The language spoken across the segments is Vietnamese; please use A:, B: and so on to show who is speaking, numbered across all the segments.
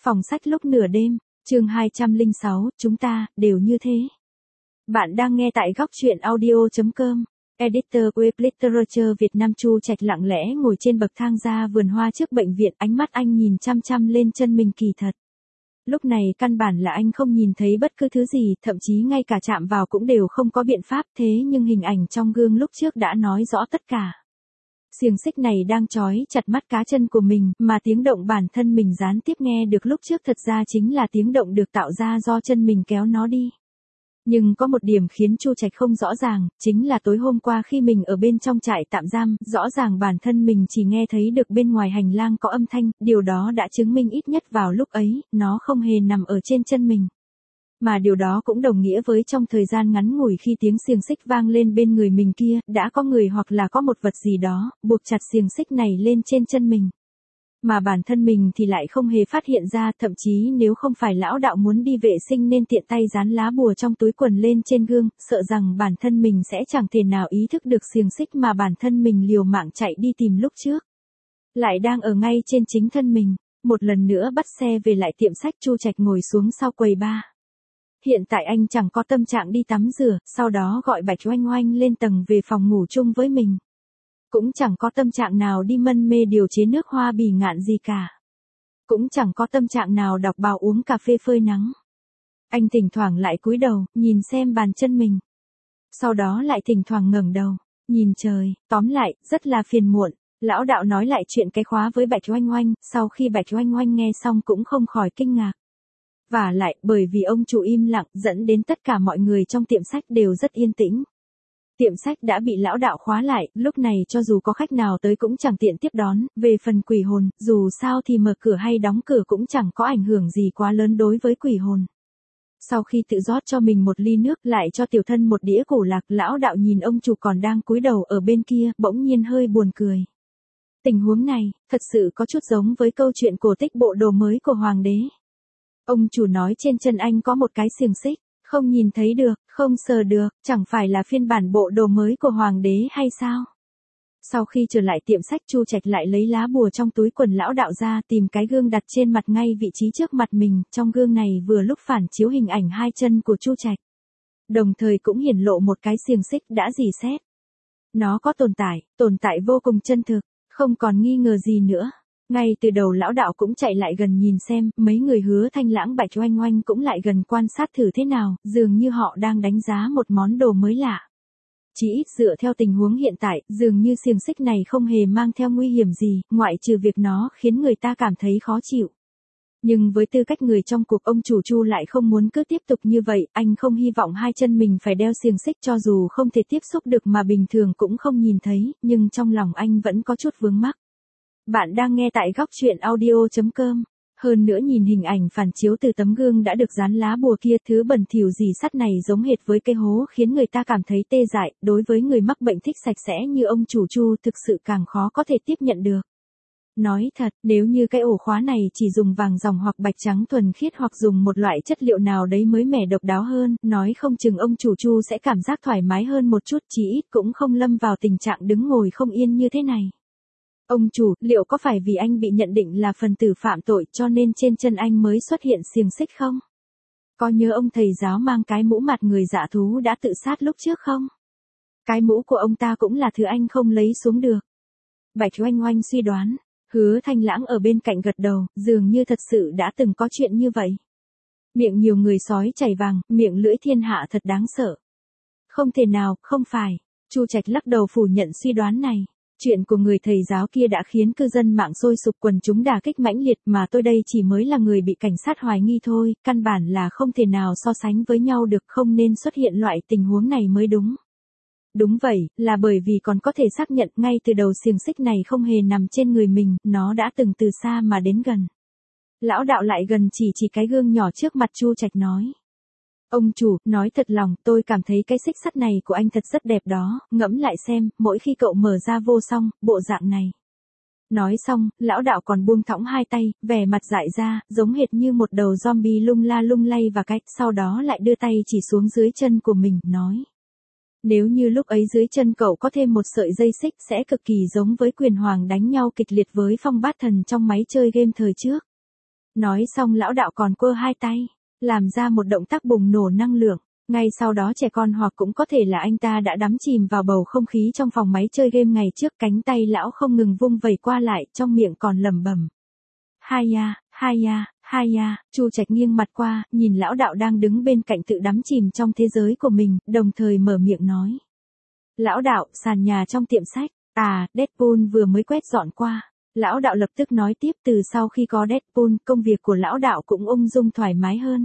A: Phòng sách lúc nửa đêm, chương 206, chúng ta, đều như thế. Bạn đang nghe tại góc truyện audio.com. Editor Web Literature Việt Nam. Chu Trạch lặng lẽ ngồi trên bậc thang ra vườn hoa trước bệnh viện, ánh mắt anh nhìn chăm chăm lên chân mình kỳ thật. Lúc này căn bản là anh không nhìn thấy bất cứ thứ gì, thậm chí ngay cả chạm vào cũng đều không có biện pháp, thế nhưng hình ảnh trong gương lúc trước đã nói rõ tất cả. Xiềng xích này đang trói chặt mắt cá chân của mình, mà tiếng động bản thân mình gián tiếp nghe được lúc trước thật ra chính là tiếng động được tạo ra do chân mình kéo nó đi. Nhưng có một điểm khiến Chu Trạch không rõ ràng, chính là tối hôm qua khi mình ở bên trong trại tạm giam, rõ ràng bản thân mình chỉ nghe thấy được bên ngoài hành lang có âm thanh, điều đó đã chứng minh ít nhất vào lúc ấy, nó không hề nằm ở trên chân mình. Mà điều đó cũng đồng nghĩa với trong thời gian ngắn ngủi khi tiếng xiềng xích vang lên bên người mình kia, đã có người hoặc là có một vật gì đó, buộc chặt xiềng xích này lên trên chân mình. Mà bản thân mình thì lại không hề phát hiện ra, thậm chí nếu không phải lão đạo muốn đi vệ sinh nên tiện tay dán lá bùa trong túi quần lên trên gương, sợ rằng bản thân mình sẽ chẳng thể nào ý thức được xiềng xích mà bản thân mình liều mạng chạy đi tìm lúc trước. Lại đang ở ngay trên chính thân mình. Một lần nữa bắt xe về lại tiệm sách, Chu Trạch ngồi xuống sau quầy bar. Hiện tại anh chẳng có tâm trạng đi tắm rửa, sau đó gọi Bạch Oanh Oanh lên tầng về phòng ngủ chung với mình. Cũng chẳng có tâm trạng nào đi mân mê điều chế nước hoa bỉ ngạn gì cả. Cũng chẳng có tâm trạng nào đọc báo uống cà phê phơi nắng. Anh thỉnh thoảng lại cúi đầu, nhìn xem bàn chân mình. Sau đó lại thỉnh thoảng ngẩng đầu, nhìn trời, tóm lại, rất là phiền muộn. Lão đạo nói lại chuyện cái khóa với Bạch Oanh Oanh, sau khi Bạch Oanh Oanh nghe xong cũng không khỏi kinh ngạc. Vả lại, bởi vì ông chủ im lặng, dẫn đến tất cả mọi người trong tiệm sách đều rất yên tĩnh. Tiệm sách đã bị lão đạo khóa lại, lúc này cho dù có khách nào tới cũng chẳng tiện tiếp đón, về phần quỷ hồn, dù sao thì mở cửa hay đóng cửa cũng chẳng có ảnh hưởng gì quá lớn đối với quỷ hồn. Sau khi tự rót cho mình một ly nước, lại cho tiểu thân một đĩa cổ lạc, lão đạo nhìn ông chủ còn đang cúi đầu ở bên kia, bỗng nhiên hơi buồn cười. Tình huống này, thật sự có chút giống với câu chuyện cổ tích bộ đồ mới của hoàng đế. Ông chủ nói trên chân anh có một cái xiềng xích, không nhìn thấy được, không sờ được, chẳng phải là phiên bản bộ đồ mới của hoàng đế hay sao? Sau khi trở lại tiệm sách, Chu Trạch lại lấy lá bùa trong túi quần lão đạo ra, tìm cái gương đặt trên mặt ngay vị trí trước mặt mình, trong gương này vừa lúc phản chiếu hình ảnh hai chân của Chu Trạch. Đồng thời cũng hiển lộ một cái xiềng xích đã rỉ sét. Nó có tồn tại vô cùng chân thực, không còn nghi ngờ gì nữa. Ngay từ đầu lão đạo cũng chạy lại gần nhìn xem, mấy người Hứa Thanh Lãng Bạch Oanh Oanh cũng lại gần quan sát thử thế nào, dường như họ đang đánh giá một món đồ mới lạ. Chỉ ít dựa theo tình huống hiện tại, dường như xiềng xích này không hề mang theo nguy hiểm gì, ngoại trừ việc nó khiến người ta cảm thấy khó chịu. Nhưng với tư cách người trong cuộc, ông chủ Chu lại không muốn cứ tiếp tục như vậy, anh không hy vọng hai chân mình phải đeo xiềng xích, cho dù không thể tiếp xúc được mà bình thường cũng không nhìn thấy, nhưng trong lòng anh vẫn có chút vướng mắc. Bạn đang nghe tại góc truyện audio.com. Hơn nữa nhìn hình ảnh phản chiếu từ tấm gương đã được dán lá bùa kia, thứ bẩn thỉu rỉ sắt này giống hệt với cái hố khiến người ta cảm thấy tê dại, đối với người mắc bệnh thích sạch sẽ như ông chủ Chu thực sự càng khó có thể tiếp nhận được. Nói thật, nếu như cái ổ khóa này chỉ dùng vàng ròng hoặc bạch trắng thuần khiết hoặc dùng một loại chất liệu nào đấy mới mẻ độc đáo hơn, nói không chừng ông chủ Chu sẽ cảm giác thoải mái hơn một chút, chí ít cũng không lâm vào tình trạng đứng ngồi không yên như thế này. Ông chủ, liệu có phải vì anh bị nhận định là phần tử phạm tội cho nên trên chân anh mới xuất hiện xiềng xích không? Có nhớ ông thầy giáo mang cái mũ mặt người dạ thú đã tự sát lúc trước không? Cái mũ của ông ta cũng là thứ anh không lấy xuống được. Bạch Oanh Oanh suy đoán. Hứa Thanh Lãng ở bên cạnh gật đầu, dường như thật sự đã từng có chuyện như vậy. Miệng nhiều người sói chảy vàng, miệng lưỡi thiên hạ thật đáng sợ. Không thể nào, không phải. Chu Trạch lắc đầu phủ nhận suy đoán này. Chuyện của người thầy giáo kia đã khiến cư dân mạng sôi sục, quần chúng đả kích mãnh liệt, mà tôi đây chỉ mới là người bị cảnh sát hoài nghi thôi, căn bản là không thể nào so sánh với nhau được, không nên xuất hiện loại tình huống này mới đúng. Đúng vậy, là bởi vì còn có thể xác nhận ngay từ đầu xiềng xích này không hề nằm trên người mình, nó đã từng từ xa mà đến gần. Lão đạo lại gần chỉ cái gương nhỏ trước mặt Chu Trạch nói. Ông chủ, nói thật lòng, tôi cảm thấy cái xích sắt này của anh thật rất đẹp đó, ngẫm lại xem, mỗi khi cậu mở ra vô song, bộ dạng này. Nói xong, lão đạo còn buông thõng hai tay, vẻ mặt dại ra, giống hệt như một đầu zombie lung la lung lay và cách, sau đó lại đưa tay chỉ xuống dưới chân của mình, nói. Nếu như lúc ấy dưới chân cậu có thêm một sợi dây xích sẽ cực kỳ giống với Quyền Hoàng đánh nhau kịch liệt với Phong Bát Thần trong máy chơi game thời trước. Nói xong lão đạo còn quơ hai tay, làm ra một động tác bùng nổ năng lượng. Ngay sau đó trẻ con hoặc cũng có thể là anh ta đã đắm chìm vào bầu không khí trong phòng máy chơi game ngày trước, cánh tay lão không ngừng vung vẩy qua lại, trong miệng còn lẩm bẩm. Hai ya, hai ya, hai ya. Chu Trạch nghiêng mặt qua, nhìn lão đạo đang đứng bên cạnh tự đắm chìm trong thế giới của mình, đồng thời mở miệng nói. Lão đạo, sàn nhà trong tiệm sách. À, Deadpool vừa mới quét dọn qua. Lão đạo lập tức nói tiếp, từ sau khi có Deadpool, công việc của lão đạo cũng ung dung thoải mái hơn.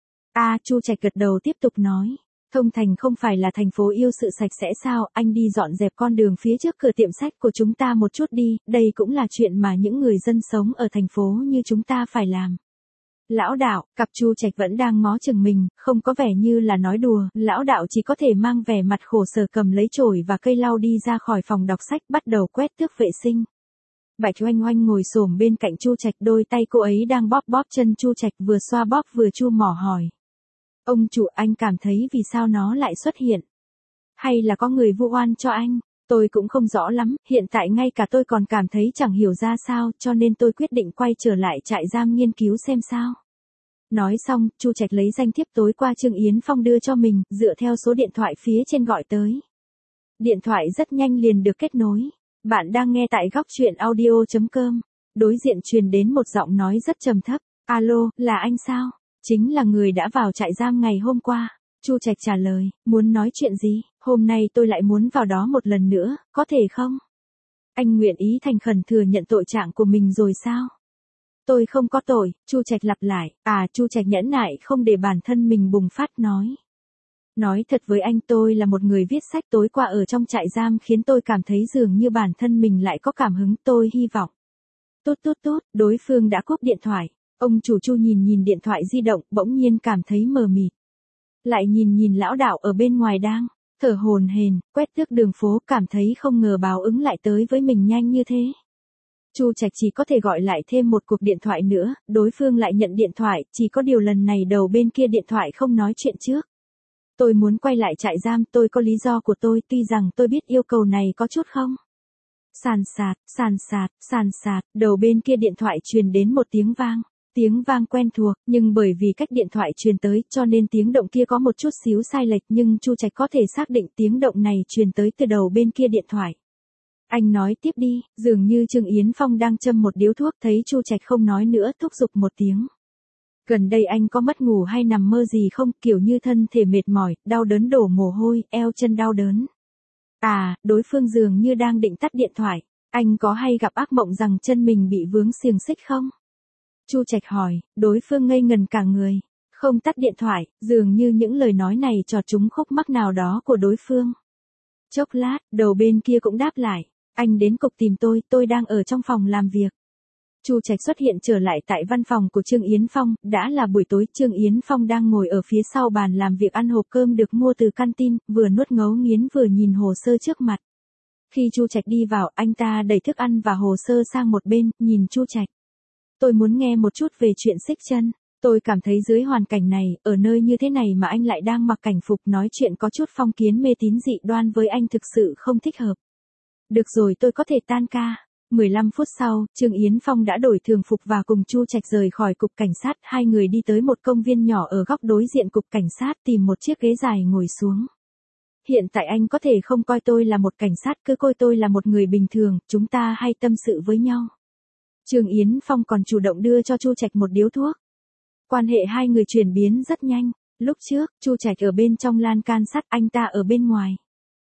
A: Chu Trạch gật đầu tiếp tục nói. Thông Thành không phải là thành phố yêu sự sạch sẽ sao, anh đi dọn dẹp con đường phía trước cửa tiệm sách của chúng ta một chút đi, đây cũng là chuyện mà những người dân sống ở thành phố như chúng ta phải làm. Lão đạo, cặp Chu Trạch vẫn đang ngó chừng mình, không có vẻ như là nói đùa, lão đạo chỉ có thể mang vẻ mặt khổ sở cầm lấy chổi và cây lau đi ra khỏi phòng đọc sách, bắt đầu quét tước vệ sinh. Bạch Oanh Oanh ngồi xổm bên cạnh Chu Trạch, đôi tay cô ấy đang bóp bóp chân Chu Trạch, vừa xoa bóp vừa chu mỏ hỏi. Ông chủ, anh cảm thấy vì sao nó lại xuất hiện? Hay là có người vu oan cho anh? Tôi cũng không rõ lắm, hiện tại ngay cả tôi còn cảm thấy chẳng hiểu ra sao, cho nên tôi quyết định quay trở lại trại giam nghiên cứu xem sao. Nói xong, Chu Trạch lấy danh thiếp tối qua Trương Yến Phong đưa cho mình, dựa theo số điện thoại phía trên gọi tới. Điện thoại rất nhanh liền được kết nối. Bạn đang nghe tại góc truyện audio.com. Đối diện truyền đến một giọng nói rất trầm thấp. Alo, là anh sao? Chính là người đã vào trại giam ngày hôm qua. Chu Trạch trả lời, muốn nói chuyện gì? Hôm nay tôi lại muốn vào đó một lần nữa, có thể không? Anh nguyện ý thành khẩn thừa nhận tội trạng của mình rồi sao? Tôi không có tội, Chu Trạch lặp lại. Chu Trạch nhẫn nại không để bản thân mình bùng phát nói. Nói thật với anh, tôi là một người viết sách, tối qua ở trong trại giam khiến tôi cảm thấy dường như bản thân mình lại có cảm hứng, tôi hy vọng. Tốt, đối phương đã cúp điện thoại. Ông chủ Chu nhìn điện thoại di động, bỗng nhiên cảm thấy mờ mịt. Lại nhìn lão đạo ở bên ngoài đang thở hổn hển, quét tước đường phố, cảm thấy không ngờ báo ứng lại tới với mình nhanh như thế. Chu Trạch chỉ có thể gọi lại thêm một cuộc điện thoại nữa, đối phương lại nhận điện thoại, chỉ có điều lần này đầu bên kia điện thoại không nói chuyện trước. Tôi muốn quay lại trại giam, tôi có lý do của tôi, tuy rằng tôi biết yêu cầu này có chút không. Sàn sạt, đầu bên kia điện thoại truyền đến một tiếng vang. Tiếng vang quen thuộc, nhưng bởi vì cách điện thoại truyền tới, cho nên tiếng động kia có một chút xíu sai lệch, nhưng Chu Trạch có thể xác định tiếng động này truyền tới từ đầu bên kia điện thoại. Anh nói tiếp đi, dường như Trương Yến Phong đang châm một điếu thuốc, thấy Chu Trạch không nói nữa, thúc giục một tiếng. Gần đây anh có mất ngủ hay nằm mơ gì không, kiểu như thân thể mệt mỏi, đau đớn đổ mồ hôi, eo chân đau đớn. Đối phương dường như đang định tắt điện thoại. Anh có hay gặp ác mộng rằng chân mình bị vướng xiềng xích không? Chu Trạch hỏi, đối phương ngây ngần cả người. Không tắt điện thoại, dường như những lời nói này chọt trúng khúc mắc nào đó của đối phương. Chốc lát, đầu bên kia cũng đáp lại. Anh đến cục tìm tôi đang ở trong phòng làm việc. Chu Trạch xuất hiện trở lại tại văn phòng của Trương Yến Phong, đã là buổi tối, Trương Yến Phong đang ngồi ở phía sau bàn làm việc ăn hộp cơm được mua từ canteen, vừa nuốt ngấu nghiến vừa nhìn hồ sơ trước mặt. Khi Chu Trạch đi vào, anh ta đẩy thức ăn và hồ sơ sang một bên, nhìn Chu Trạch. Tôi muốn nghe một chút về chuyện xích chân. Tôi cảm thấy dưới hoàn cảnh này, ở nơi như thế này mà anh lại đang mặc cảnh phục nói chuyện có chút phong kiến mê tín dị đoan với anh thực sự không thích hợp. Được rồi, tôi có thể tan ca. 15 phút sau, Trương Yến Phong đã đổi thường phục và cùng Chu Trạch rời khỏi cục cảnh sát, hai người đi tới một công viên nhỏ ở góc đối diện cục cảnh sát, tìm một chiếc ghế dài ngồi xuống. Hiện tại anh có thể không coi tôi là một cảnh sát, cứ coi tôi là một người bình thường, chúng ta hay tâm sự với nhau. Trương Yến Phong còn chủ động đưa cho Chu Trạch một điếu thuốc. Quan hệ hai người chuyển biến rất nhanh, lúc trước, Chu Trạch ở bên trong lan can sắt, anh ta ở bên ngoài.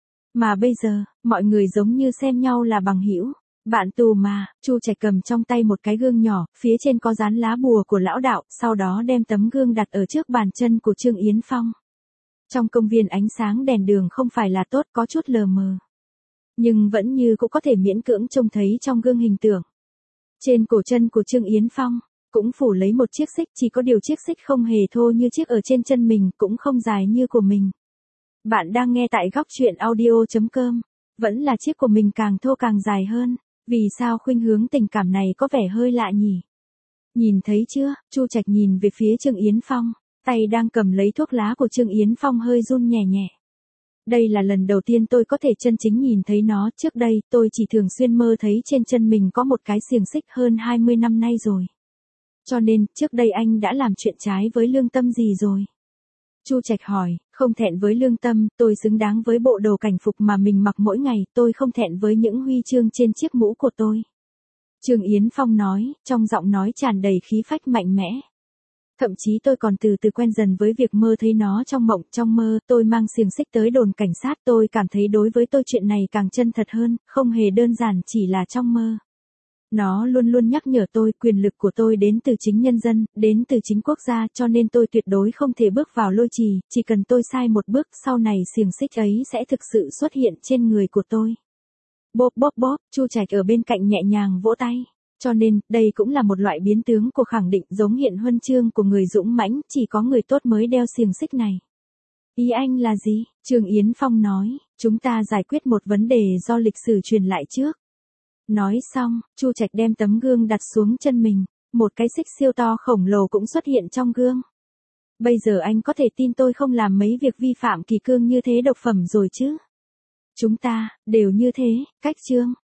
A: Mà bây giờ, mọi người giống như xem nhau là bằng hữu. Bạn tù mà. Chu Trạch cầm trong tay một cái gương nhỏ, phía trên có dán lá bùa của lão đạo, sau đó đem tấm gương đặt ở trước bàn chân của Trương Yến Phong. Trong công viên ánh sáng đèn đường không phải là tốt, có chút lờ mờ. Nhưng vẫn như cũng có thể miễn cưỡng trông thấy trong gương hình tượng. Trên cổ chân của Trương Yến Phong, cũng phủ lấy một chiếc xích, chỉ có điều chiếc xích không hề thô như chiếc ở trên chân mình, cũng không dài như của mình. Bạn đang nghe tại góc truyện audio.com. Vẫn là chiếc của mình càng thô càng dài hơn. Vì sao khuynh hướng tình cảm này có vẻ hơi lạ nhỉ? Nhìn thấy chưa? Chu Trạch nhìn về phía Trương Yến Phong, tay đang cầm lấy thuốc lá của Trương Yến Phong hơi run nhẹ nhẹ. Đây là lần đầu tiên tôi có thể chân chính nhìn thấy nó, trước đây tôi chỉ thường xuyên mơ thấy trên chân mình có một cái xiềng xích hơn 20 năm nay rồi. Cho nên, trước đây anh đã làm chuyện trái với lương tâm gì rồi? Chu Trạch hỏi, không thẹn với lương tâm, tôi xứng đáng với bộ đồ cảnh phục mà mình mặc mỗi ngày, tôi không thẹn với những huy chương trên chiếc mũ của tôi. Trương Yến Phong nói, trong giọng nói tràn đầy khí phách mạnh mẽ. Thậm chí tôi còn từ từ quen dần với việc mơ thấy nó trong mộng, trong mơ, tôi mang xiềng xích tới đồn cảnh sát, tôi cảm thấy đối với tôi chuyện này càng chân thật hơn, không hề đơn giản chỉ là trong mơ. Nó luôn luôn nhắc nhở tôi quyền lực của tôi đến từ chính nhân dân, đến từ chính quốc gia, cho nên tôi tuyệt đối không thể bước vào lôi trì, chỉ cần tôi sai một bước, sau này xiềng xích ấy sẽ thực sự xuất hiện trên người của tôi. Bóp bóp bóp, Chu Trạch ở bên cạnh nhẹ nhàng vỗ tay. Cho nên, đây cũng là một loại biến tướng của khẳng định giống hiện huân chương của người dũng mãnh, chỉ có người tốt mới đeo xiềng xích này. Ý anh là gì? Trương Yến Phong nói, chúng ta giải quyết một vấn đề do lịch sử truyền lại trước. Nói xong, Chu Trạch đem tấm gương đặt xuống chân mình, một cái xích siêu to khổng lồ cũng xuất hiện trong gương. Bây giờ anh có thể tin tôi không làm mấy việc vi phạm kỷ cương như thế độc phẩm rồi chứ? Chúng ta, đều như thế, cách chương.